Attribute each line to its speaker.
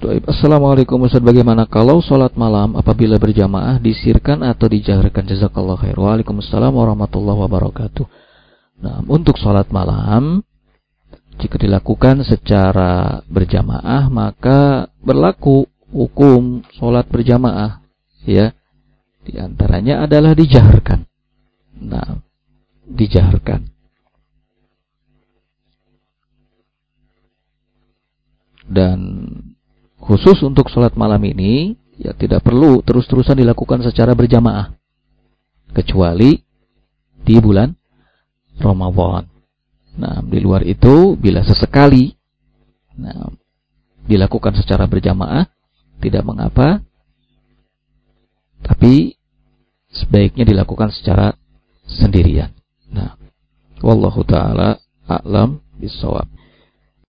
Speaker 1: Assalamualaikum Ustaz, bagaimana kalau sholat malam apabila berjamaah disirkan atau dijaharkan? Jazakallah khair. Waalaikumsalam warahmatullahi wabarakatuh. Nah, untuk sholat malam jika dilakukan secara berjamaah maka berlaku hukum sholat berjamaah, ya. Di antaranya adalah dijaharkan. Nah, dijaharkan. Dan khusus untuk sholat malam ini, ya tidak perlu terus-terusan dilakukan secara berjamaah, kecuali di bulan Ramadan. Nah, di luar itu, bila sesekali dilakukan secara berjamaah, tidak mengapa, tapi sebaiknya dilakukan secara sendirian. Nah, wallahu ta'ala a'lam bishawab.